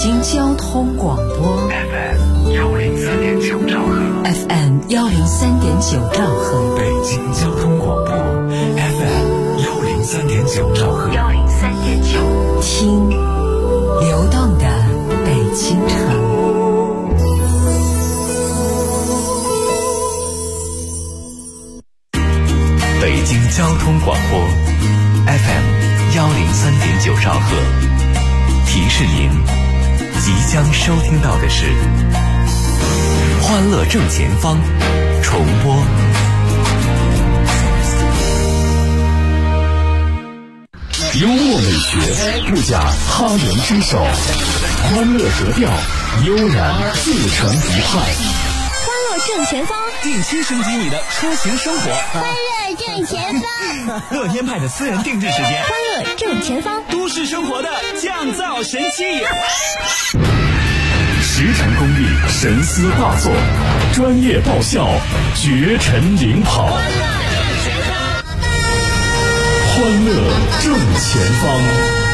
京交通广播 FM 103.9兆赫 FM 103.9兆赫， 北京交通广播 FM 103.9兆赫 103.9，听流动的北京城。 北京交通广播 FM 103.9兆赫，提示您即将收听到的是欢乐正前方重播。幽默美学不假他人之手，欢乐格调悠然自成一派。 欢乐正前方， 定期升级你的出行生活。 欢乐正前方， 乐天派的私人定制时间。 欢乐正前方， 都市生活的降噪神器。 十成功力，神思大作，专业爆笑，绝尘领跑。欢乐正前方。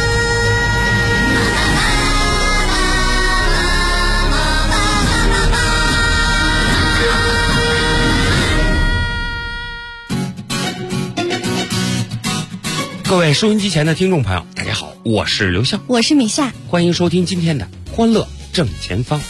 各位收音机前的听众朋友，大家好，我是刘向， 我是米夏， 欢迎收听今天的欢乐正前方。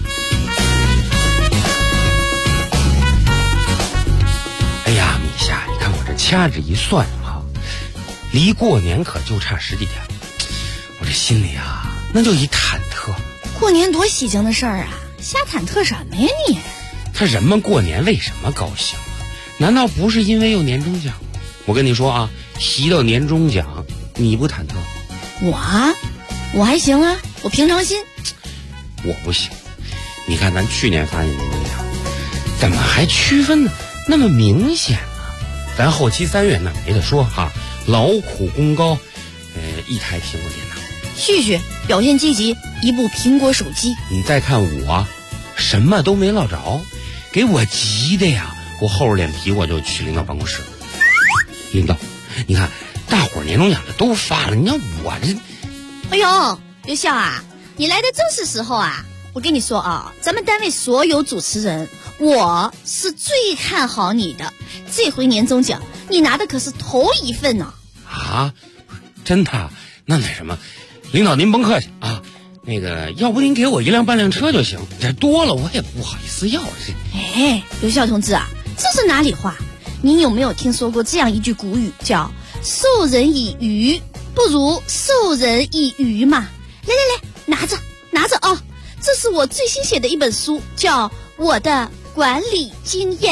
哎呀，米夏，你看我这掐指一算啊，离过年可就差10几天，我这心里啊那就一忐忑。 过年多喜庆的事儿啊，瞎忐忑什么呀你？ 他人们过年为什么高兴啊？难道不是因为有年终奖吗？我跟你说啊，提到年终奖，你不忐忑？ 我还行啊，我平常心。 我不行。你看咱去年发的年终奖，怎么还区分的那么明显呢？咱后期3月那没得说哈，劳苦功高，一台苹果电脑。 旭旭表现积极，一部苹果手机。 你再看我，什么都没落着，给我急的呀！我厚着脸皮我就去领导办公室了。领导，你看大伙儿年终奖这都发了，你看我这…… 哎呦，刘笑啊，你来的正是时候啊！我跟你说啊，咱们单位所有主持人，我是最看好你的。这回年终奖你拿的可是头一份呢。 啊，真的？那什么，领导您甭客气啊，那个要不您给我1辆半辆车就行，这多了我也不好意思要。 哎，刘笑同志啊，这是哪里话？你有没有听说过这样一句古语，叫授人以鱼不如授人以渔嘛？来，拿着啊！这是我最新写的一本书，叫《我的管理经验》。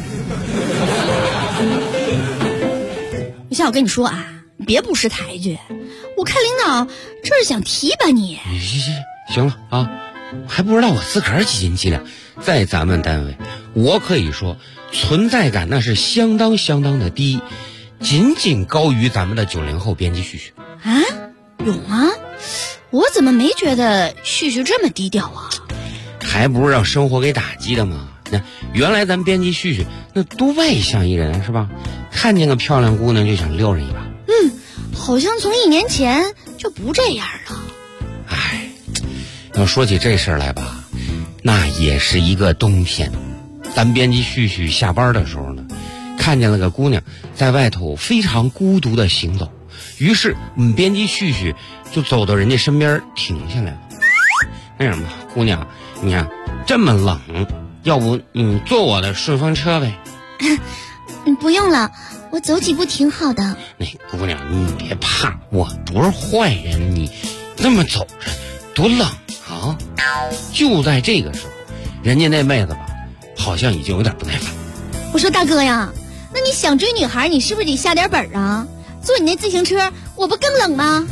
我跟你说啊，别不识抬举，我看领导这是想提拔你。 行了啊，还不知道我自个儿几斤几两。在咱们单位，我可以说存在感那是相当的低，仅仅高于咱们的90后编辑旭旭。 啊，有吗？我怎么没觉得旭旭这么低调啊？ 还不是让生活给打击的吗？那原来咱编辑旭旭那多外向一人是吧？看见个漂亮姑娘就想撩人一把。 好像从1年前就不这样了。 哎，要说起这事儿来吧，那也是一个冬天。咱编辑旭旭下班的时候呢，看见了个姑娘在外头非常孤独的行走，于是我们编辑旭旭就走到人家身边停下来了。那什么，姑娘，你看这么冷，要不你坐我的顺风车呗？ 不用了，我走几步挺好的。 那姑娘，你别怕，我不是坏人，你那么走着多冷啊！就在这个时候，人家那妹子吧，好像已经有点不耐烦。 我说大哥呀，那你想追女孩，你是不是得下点本啊？坐你那自行车，我不更冷吗？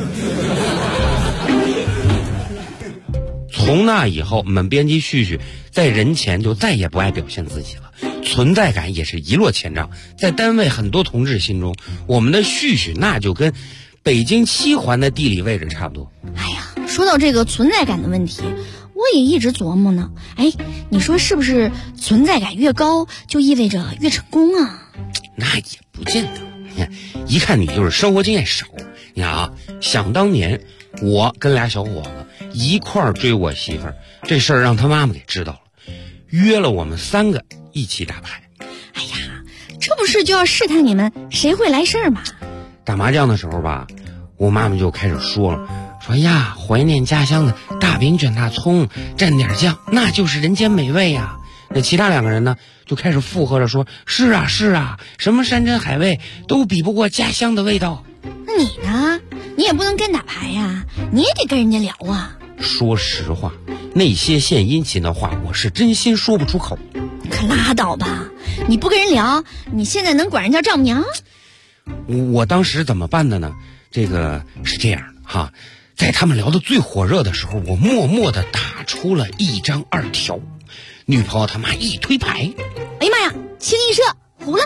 从那以后，我们编辑旭旭在人前就再也不爱表现自己了，存在感也是一落千丈。在单位很多同志心中，我们的旭旭那就跟北京7环的地理位置差不多。 哎呀，说到这个存在感的问题，我也一直琢磨呢。哎，你说是不是存在感越高就意味着越成功啊？ 那也不见得。你看，一看你就是生活经验少。你看啊，想当年我跟俩小伙子一块儿追我媳妇儿，这事儿让他妈妈给知道了，约了我们3个一起打牌。 哎呀，这不是就要试探你们谁会来事儿吗？ 打麻将的时候吧，我妈妈就开始说了，说呀，怀念家乡的大饼卷大葱，蘸点酱，那就是人间美味呀。那其他2个人呢，就开始附和着说，是啊是啊，什么山珍海味都比不过家乡的味道。 那你呢？你也不能跟打牌呀，你也得跟人家聊啊。 说实话，那些献殷勤的话，我是真心说不出口。 可拉倒吧，你不跟人聊，你现在能管人叫丈母娘？ 我当时怎么办的呢？这个是这样的哈，在他们聊得最火热的时候，我默默地打出了1张2条，女朋友他妈一推牌， 哎呀妈呀，清一色糊了。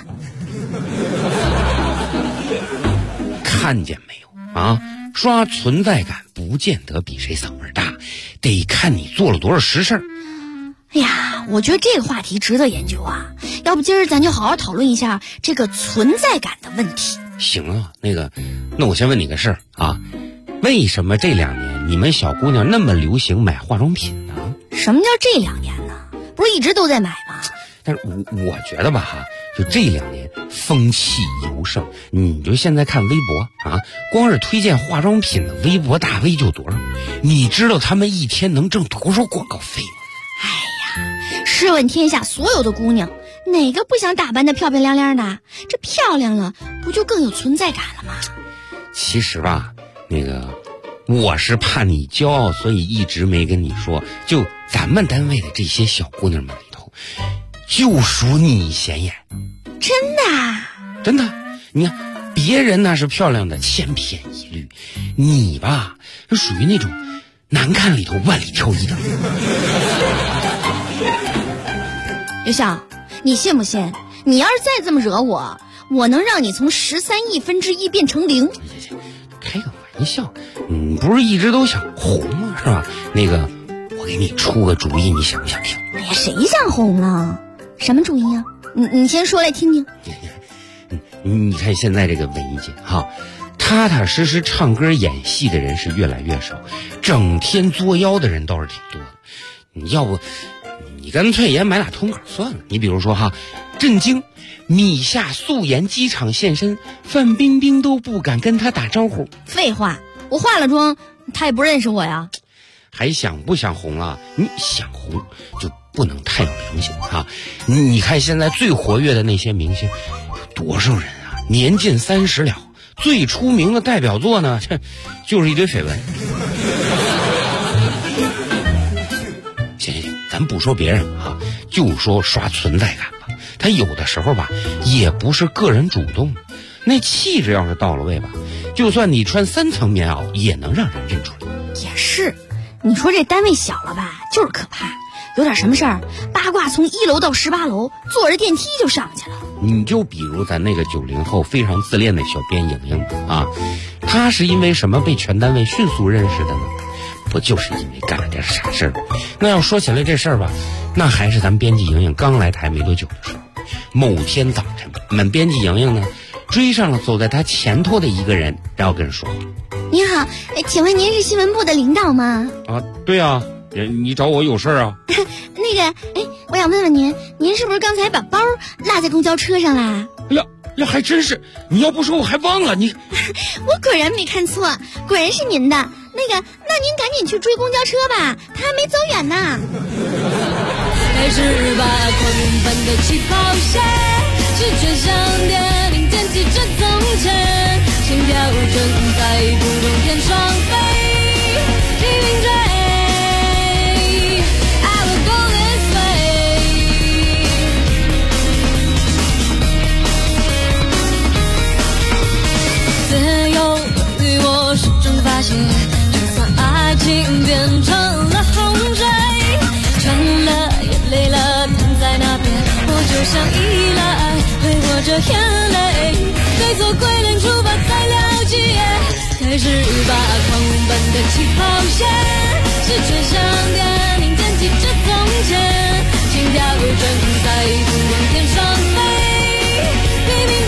看见没有啊？刷存在感不见得比谁嗓门大，得看你做了多少实事。 哎呀，我觉得这个话题值得研究啊，要不今儿咱就好好讨论一下这个存在感的问题。 行啊，那我先问你个事儿啊，为什么这2年你们小姑娘那么流行买化妆品呢？ 什么叫这2年呢？不是一直都在买吗？ 但是我觉得吧哈，就这2年风气尤盛，你就现在看微博啊，光是推荐化妆品的微博大 V 就多少，你知道他们一天能挣多少广告费吗？ 哎呀，试问天下所有的姑娘，哪个不想打扮得漂漂亮亮的？这漂亮了，不就更有存在感了吗？ 其实吧，我是怕你骄傲，所以一直没跟你说。就咱们单位的这些小姑娘们里头，就属你显眼。 真的啊？ 真的，你看别人那是漂亮的千篇一律，你吧是属于那种难看里头万里挑一的。 刘晓，你信不信？你要是再这么惹我，我能让你从13亿分之一变成0。 开个玩笑，你不是一直都想红吗？是吧？我给你出个主意，你想不想听？ 哎呀，谁想红啊？什么主意啊？你先说来听听。 你看现在这个文艺界哈，踏踏实实唱歌演戏的人是越来越少，整天作妖的人倒是挺多的。你要不你干脆也买俩通稿算了。你比如说哈，震惊米夏素颜机场现身，范冰冰都不敢跟他打招呼。 废话，我化了妆，他也不认识我呀。 还想不想红啊？你想红就不能太有良心啊！你看现在最活跃的那些明星，有多少人啊？年近30了，最出名的代表作呢，这就是一堆绯闻。行，咱不说别人啊，就说刷存在感吧。他有的时候吧，也不是个人主动，那气质要是到了位吧，就算你穿3层棉袄，也能让人认出来。 也是，你说这单位小了吧，就是可怕。有点什么事儿，八卦从1楼到18楼，坐着电梯就上去了。 你就比如咱那个90后非常自恋的小编莹莹啊，她是因为什么被全单位迅速认识的呢？不就是因为干了点傻事儿？那要说起来这事儿吧，那还是咱编辑莹莹刚来台没多久的时候。某天早晨，我们编辑莹莹呢追上了走在她前头的一个人，然后跟人说：“ 您好，请问您是新闻部的领导吗？” 啊，对啊，你找我有事啊？ 那个，我想问问您是不是刚才把包落在公交车上啦？ 呀，还真是！你要不说我还忘了你。 我果然没看错，果然是您的。那您赶紧去追公交车吧，他还没走远呢。 开始吧，狂奔的起跑线，是全上点零点几着从前，心跳正在不动天上飞，拼命追。I will go this way。自由与我始终发现，就算爱情变成了洪水，成了也累了，躺在那边，我就像依赖，挥霍着眼泪，对错归零，出发再了解。开始吧，狂奔的起跑线，是全上点零点几着从前，心跳正在不往天上飞，拼命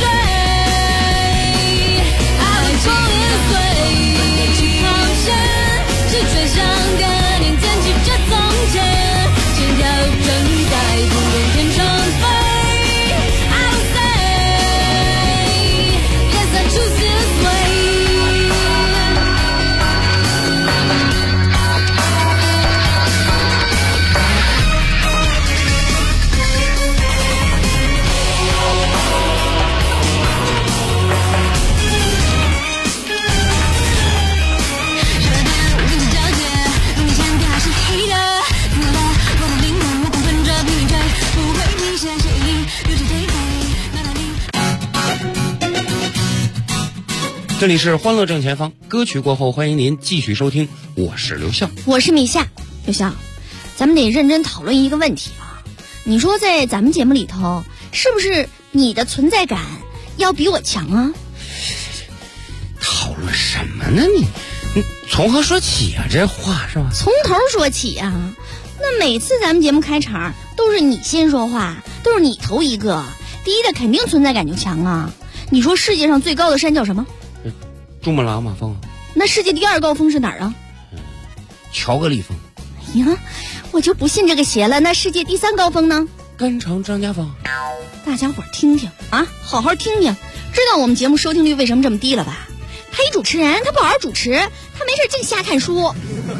追。I will go this way。起跑线是全上点。 这里是欢乐正前方，歌曲过后欢迎您继续收听，我是刘笑， 我是米夏。刘笑，咱们得认真讨论一个问题啊！你说在咱们节目里头，是不是你的存在感要比我强啊？ 讨论什么呢你从何说起啊？这话是吧？ 从头说起啊！那每次咱们节目开场都是你先说话，都是你头一个，第一的肯定存在感就强啊！你说世界上最高的山叫什么？ 珠穆朗玛峰。 那世界第二高峰是哪儿啊？ 乔戈里峰。 哎呀，我就不信这个邪了。那世界第三高峰呢？ 甘城张家峰。 大家伙儿听听啊，好好听听，知道我们节目收听率为什么这么低了吧？他一主持人，他不好好主持，他没事净瞎看书。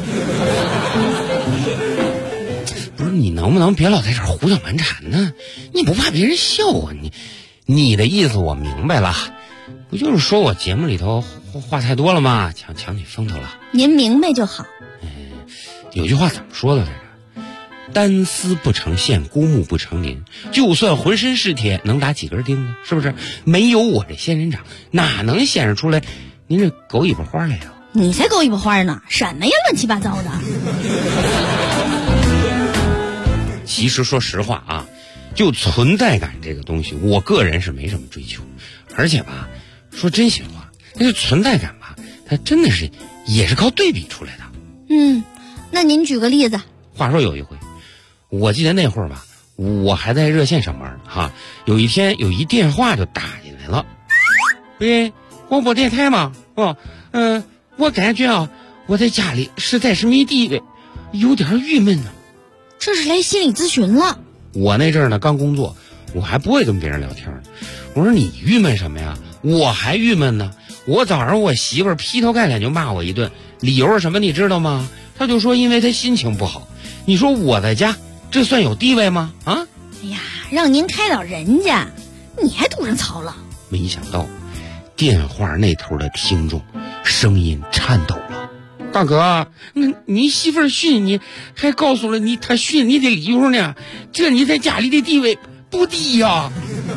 不是，你能不能别老在这儿胡搅蛮缠呢？你不怕别人笑啊？你的意思我明白了，不就是说我节目里头话太多了吗？抢你风头了。 您明白就好。 有句话怎么说的来着？单丝不成线，孤木不成林。就算浑身是铁，能打几根钉子？是不是？没有我这仙人掌，哪能显示出来您这狗尾巴花来呀？ 你才狗尾巴花呢！什么呀，乱七八糟的。 其实说实话啊，就存在感这个东西，我个人是没什么追求。而且吧，说真心话，那个存在感吧，它真的是也是靠对比出来的。 那您举个例子。 话说有一回，我记得那会儿吧，我还在热线上班呢哈。有一天有一电话就打进来了，喂，广播电台吗？我感觉啊，我在家里实在是没地位，有点郁闷呢。 这是来心理咨询了。 我那阵儿呢刚工作，我还不会跟别人聊天呢。我说你郁闷什么呀？我还郁闷呢。我早上我媳妇儿劈头盖脸就骂我一顿，理由是什么你知道吗？她就说因为她心情不好。你说我在家这算有地位吗？啊！ 哎呀，让您开导人家，你还堵上槽了。 没想到电话那头的听众声音颤抖了。大哥，你媳妇儿训你，还告诉了你她训你的理由呢，这你在家里的地位不低呀。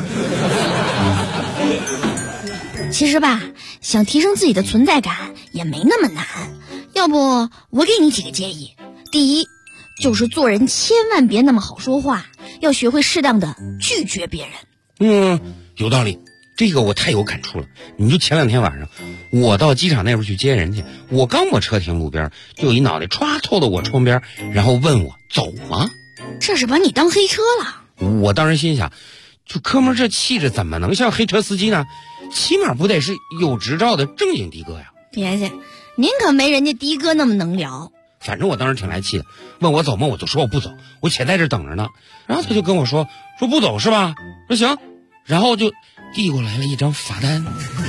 其实吧，想提升自己的存在感也没那么难。要不我给你几个建议。第一，就是做人千万别那么好说话，要学会适当的拒绝别人。 有道理，这个我太有感触了。你就前2天晚上，我到机场那边去接人去，我刚把车停路边，就有一脑袋歘凑到我窗边，然后问我走吗？ 这是把你当黑车了。 我当时心想，就哥们儿这气质怎么能像黑车司机呢？起码不得是有执照的正经的哥呀。 别介，您可没人家的哥那么能聊。 反正我当时挺来气的，问我走吗？我就说我不走，我且在这等着呢。然后他就跟我说不走是吧？说行，然后就递过来了一张罚单。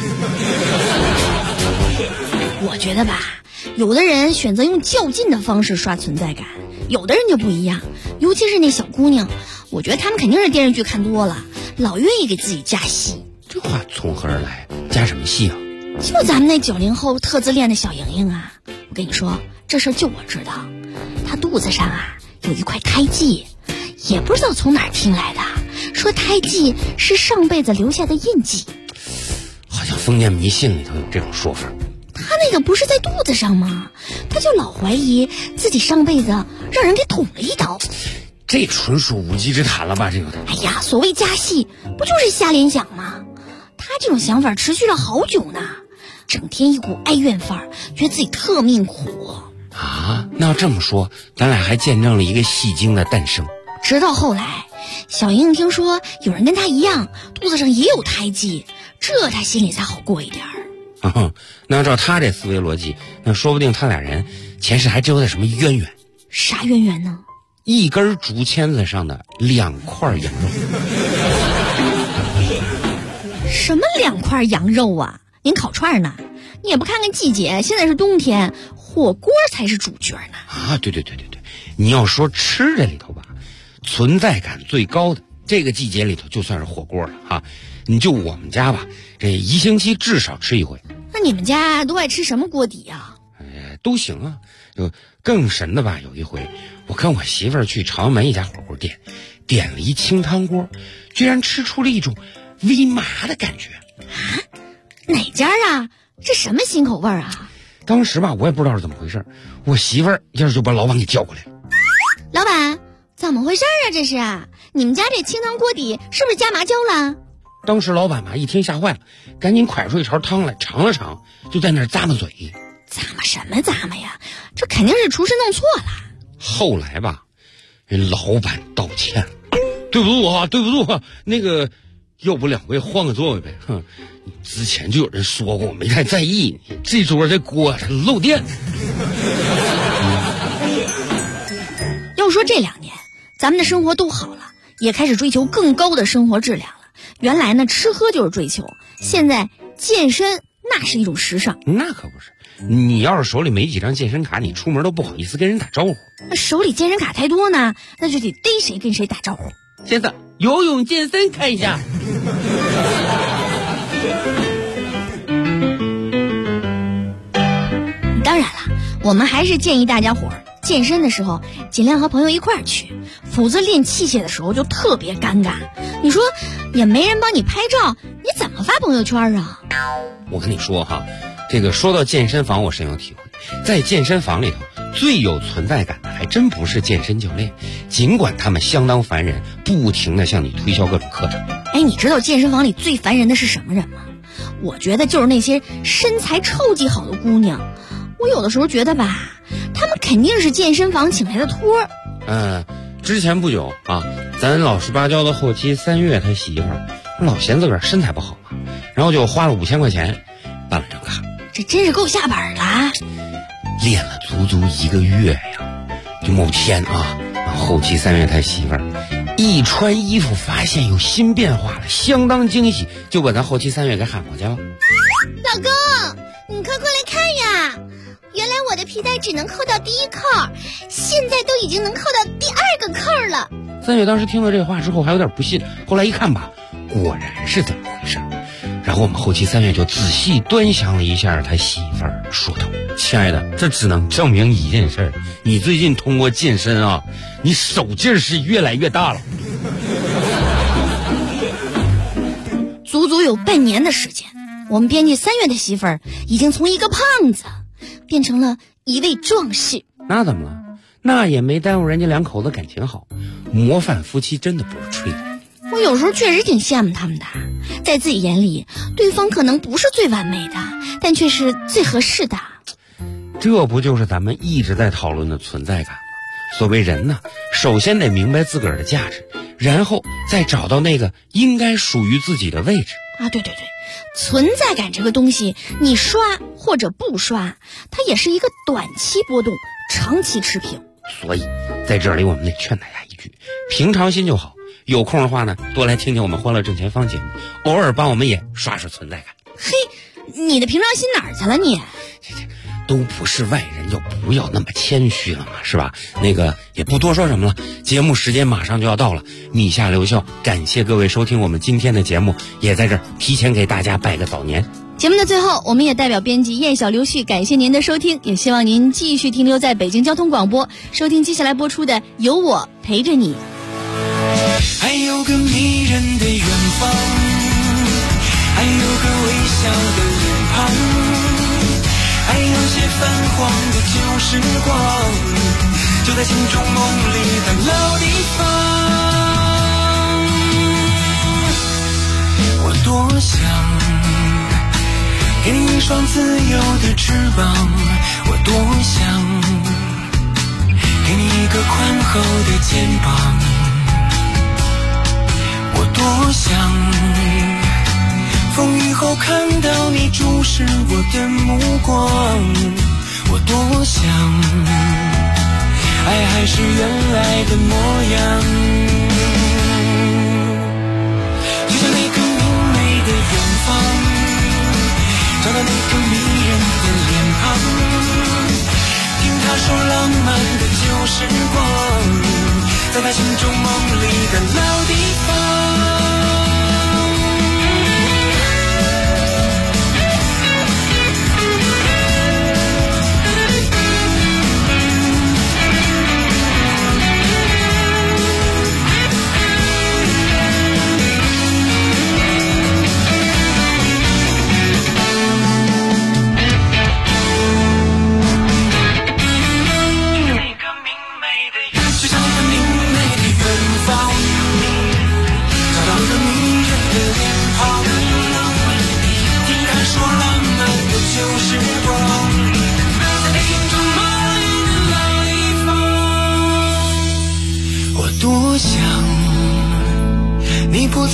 我觉得吧，有的人选择用较劲的方式刷存在感，有的人就不一样。尤其是那小姑娘，我觉得她们肯定是电视剧看多了，老愿意给自己加戏。 这话从何而来？加什么戏啊？ 就咱们那90后特自恋的小莹莹啊，我跟你说，这事儿就我知道。她肚子上啊有一块胎记，也不知道从哪儿听来的，说胎记是上辈子留下的印记。 好像封建迷信里头有这种说法。 她那个不是在肚子上吗？她就老怀疑自己上辈子让人给捅了一刀。 这纯属无稽之谈了吧？这个， 哎呀，所谓加戏，不就是瞎联想吗？她这种想法持续了好久呢，整天一股哀怨范儿，觉得自己特命苦啊。那要这么说，咱俩还见证了一个戏精的诞生。 直到后来，小莹莹听说有人跟她一样，肚子上也有胎记，这她心里才好过一点儿。 那照她这思维逻辑，那说不定他俩人前世还真有点什么渊源。 啥渊源呢？ 一根竹签子上的2块羊肉。 什么2块羊肉啊？您烤串呢？你也不看看季节，现在是冬天，火锅才是主角呢。 啊，对，你要说吃这里头吧，存在感最高的这个季节里头就算是火锅了啊。你就我们家吧，这1星期至少吃一回。 那你们家都爱吃什么锅底啊？ 都行啊。就更神的吧，有一回我跟我媳妇儿去朝阳门一家火锅店，点了一清汤锅，居然吃出了一种微麻的感觉。 哪家啊？ 这什么新口味啊？ 当时吧，我也不知道是怎么回事，我媳妇儿一下就把老板给叫过来了。 老板，怎么回事啊？这是你们家这清汤锅底是不是加麻椒了？ 当时老板嘛一听吓坏了，赶紧蒯出一勺汤来尝了尝，就在那儿咂摸嘴。 咂摸什么咂摸呀？这肯定是厨师弄错了。 后来吧，人老板道歉了，对不住啊，对不住啊，那个要不两位换个座位呗？哼，之前就有人说过，我没太在意，这桌这锅它漏电。 要说这2年，咱们的生活都好了，也开始追求更高的生活质量了。原来呢，吃喝就是追求，现在健身那是一种时尚。 那可不是，你要是手里没几张健身卡，你出门都不好意思跟人打招呼。 那手里健身卡太多呢，那就得逮谁跟谁打招呼。 先生，游泳健身看一下。 当然了，我们还是建议大家伙儿健身的时候尽量和朋友一块儿去，否则练器械的时候就特别尴尬。你说也没人帮你拍照，你怎么发朋友圈啊？ 我跟你说哈，这个说到健身房，我深有体会。在健身房里头，最有存在感的还真不是健身教练，尽管他们相当烦人，不停地向你推销各种课程。 哎，你知道健身房里最烦人的是什么人吗？我觉得就是那些身材超级好的姑娘。我有的时候觉得吧，他们肯定是健身房请来的托儿。 之前不久啊，咱老实巴交的后期3月他媳妇儿老嫌自个儿身材不好嘛，然后就花了5000块钱办了张卡。 这真是够下本了， 练了足足1个月呀。就某天啊，后期3月他媳妇儿一穿衣服发现有新变化了，相当惊喜，就把咱后期3月给喊过去了。 老公，你快过来看呀！原来我的皮带只能扣到第1扣，现在都已经能扣到第2个扣了。 3月当时听到这话之后还有点不信，后来一看吧，果然是这么回事。然后我们后期3月就仔细端详了一下他媳妇儿，说道：“亲爱的，这只能证明一件事，你最近通过健身啊，你手劲儿是越来越大了。” 足足有半年的时间，我们编辑3月的媳妇儿已经从一个胖子变成了一位壮士。 那怎么了？那也没耽误人家2口子感情好，模范夫妻真的不是吹的。 我有时候确实挺羡慕他们的，在自己眼里，对方可能不是最完美的，但却是最合适的。 这不就是咱们一直在讨论的存在感吗？所谓人呢，首先得明白自个儿的价值，然后再找到那个应该属于自己的位置啊！对，存在感这个东西，你刷或者不刷，它也是一个短期波动，长期持平。 所以在这里我们得劝大家一句，平常心就好。有空的话呢，多来听听我们欢乐正前方节目，偶尔帮我们也刷刷存在感。 嘿，你的平常心哪儿去了你？ 都不是外人，就不要那么谦虚了嘛，是吧？那个也不多说什么了，节目时间马上就要到了，米下留校，感谢各位收听我们今天的节目，也在这儿提前给大家拜个早年。 节目的最后，我们也代表编辑燕小刘旭感谢您的收听，也希望您继续停留在北京交通广播，收听接下来播出的《有我陪着你》。 还有个迷人的远方，还有个微笑的脸庞，还有些泛黄的旧时光，就在心中梦里的老地方。我多想给你一双自由的翅膀，我多想给你一个宽厚的肩膀，我多想风雨后看到你注视我的目光，我多想爱还是原来的模样，就像那个明媚的远方，找到那个迷人的脸庞，听他说浪漫的旧时光，在他心中梦里的老地方。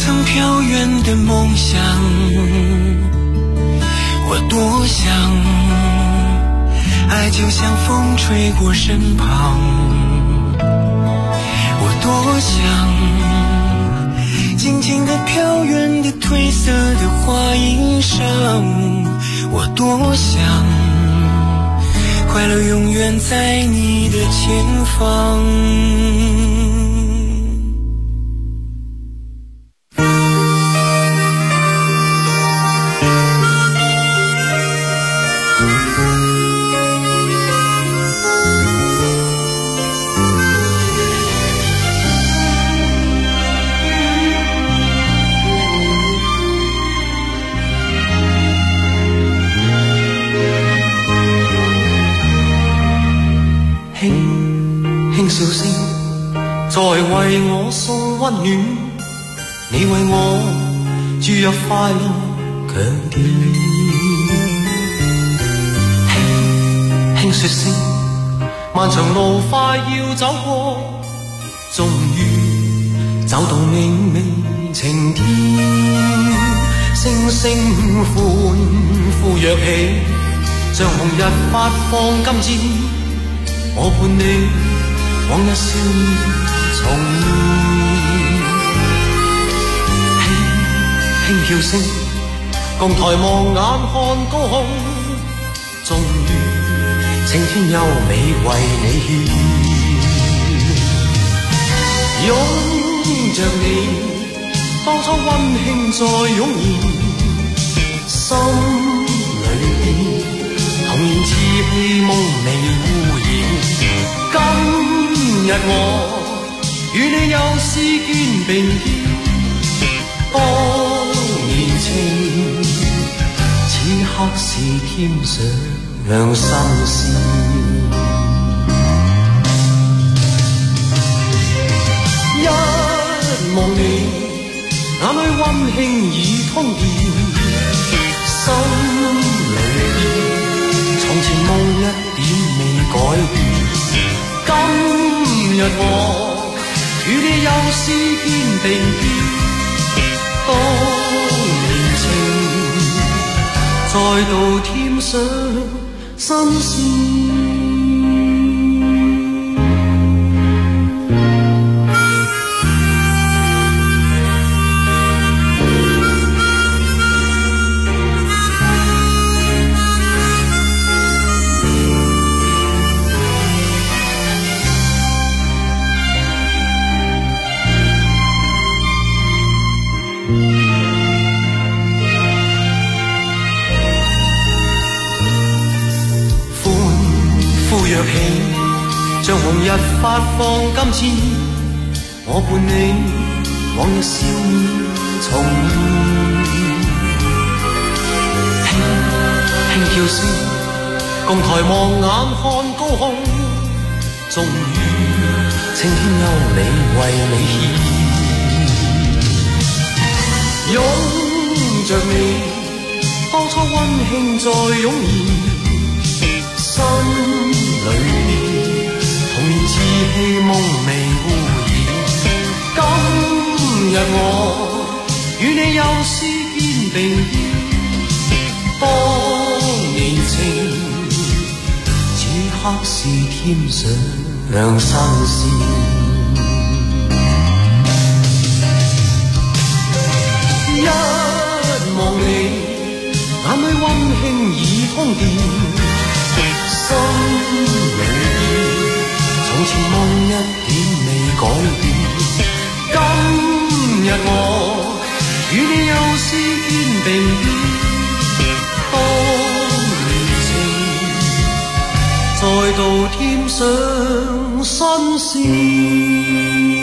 曾飘远的梦想，我多想，爱就像风吹过身旁，我多想，静静地飘远的褪色的花衣裳，我多想，快乐永远在你的前方。輕笑聲在為我送溫暖，你為我注入快樂強電。輕說聲漫長路快要走過，終於走到明媚晴天，星星歡呼躍起，像紅日發放金箭，我伴你往日少年重現，輕叫聲共抬望眼看高空，終於青天優美為你獻，擁着你當初溫馨再湧現，心裏童年稚氣夢未污染。今日我與你又是肩並肩，當年情此刻是添上新鮮。一望你眼裏溫馨已通電，心裏從前夢一點未改變。今日我與你又是肩並肩，當年情再度添上新鮮。若起像紅日發放金箭，我伴你往日笑面重現，輕叫聲共抬望眼看高空，終於青天優美為你獻，擁着你當初溫馨再湧現，心裏童年稚氣夢未污染。今日我與你又是肩並肩，當年情此刻是添上新鮮。一望你眼裏溫馨已通電，心裏從前夢一點未改變。今日我與你又是肩並肩，當年情再度添上新鮮。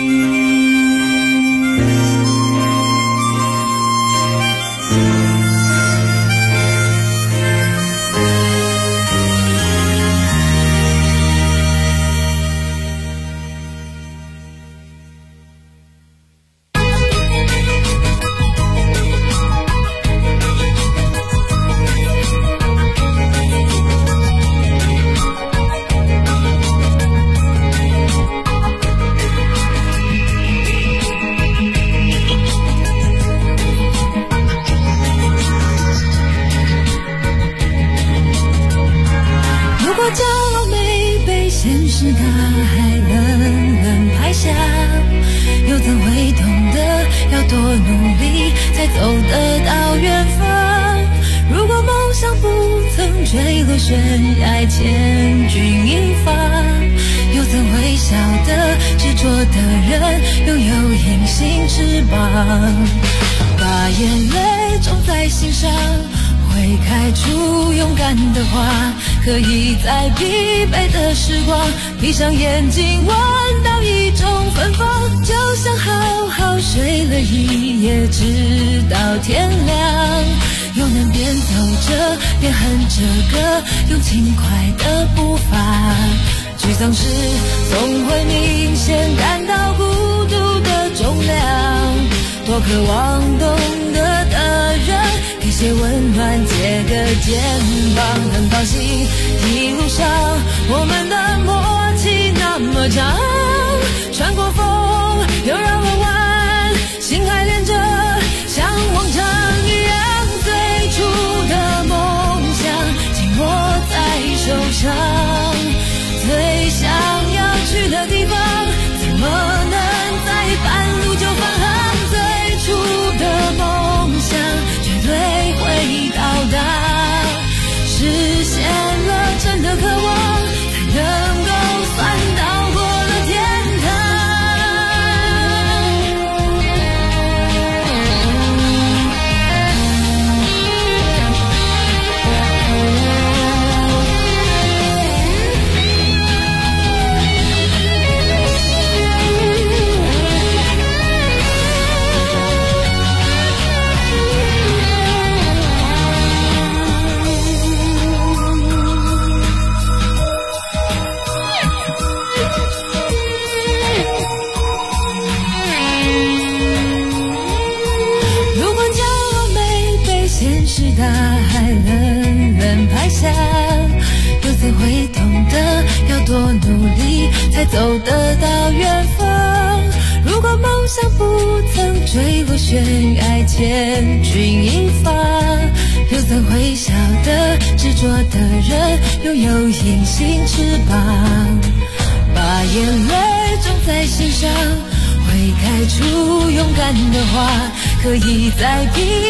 果骄傲没被现实大海冷冷拍下，又怎会懂得要多努力才走得到远方？如果梦想不曾坠落悬崖千钧一发，又怎会晓得执着的人拥有隐形翅膀？把眼泪种在心上，会开出勇敢的花，可以在疲惫的时光闭上眼睛闻到一种芬芳，就像好好睡了一夜直到天亮，又能边走着边哼着歌，用轻快的步伐。沮丧时总会明显感到孤独的重量，多渴望懂得的人给些温暖，借个肩膀。很高兴一路上我们的默契那么长，穿过风又绕了弯，心还连着像往常一样，最初的梦想紧握在手上，最想要去的地方怎么能在半路就返航？最初的梦想绝对会到达，实现了真的渴望，才能够算到过了天堂。大海冷冷拍下，又怎会懂得要多努力才走得到远方？如果梦想不曾坠落悬崖千钧一发，又怎会晓得执着的人拥有隐形翅膀？把眼泪种在心上，会开出勇敢的花，可以在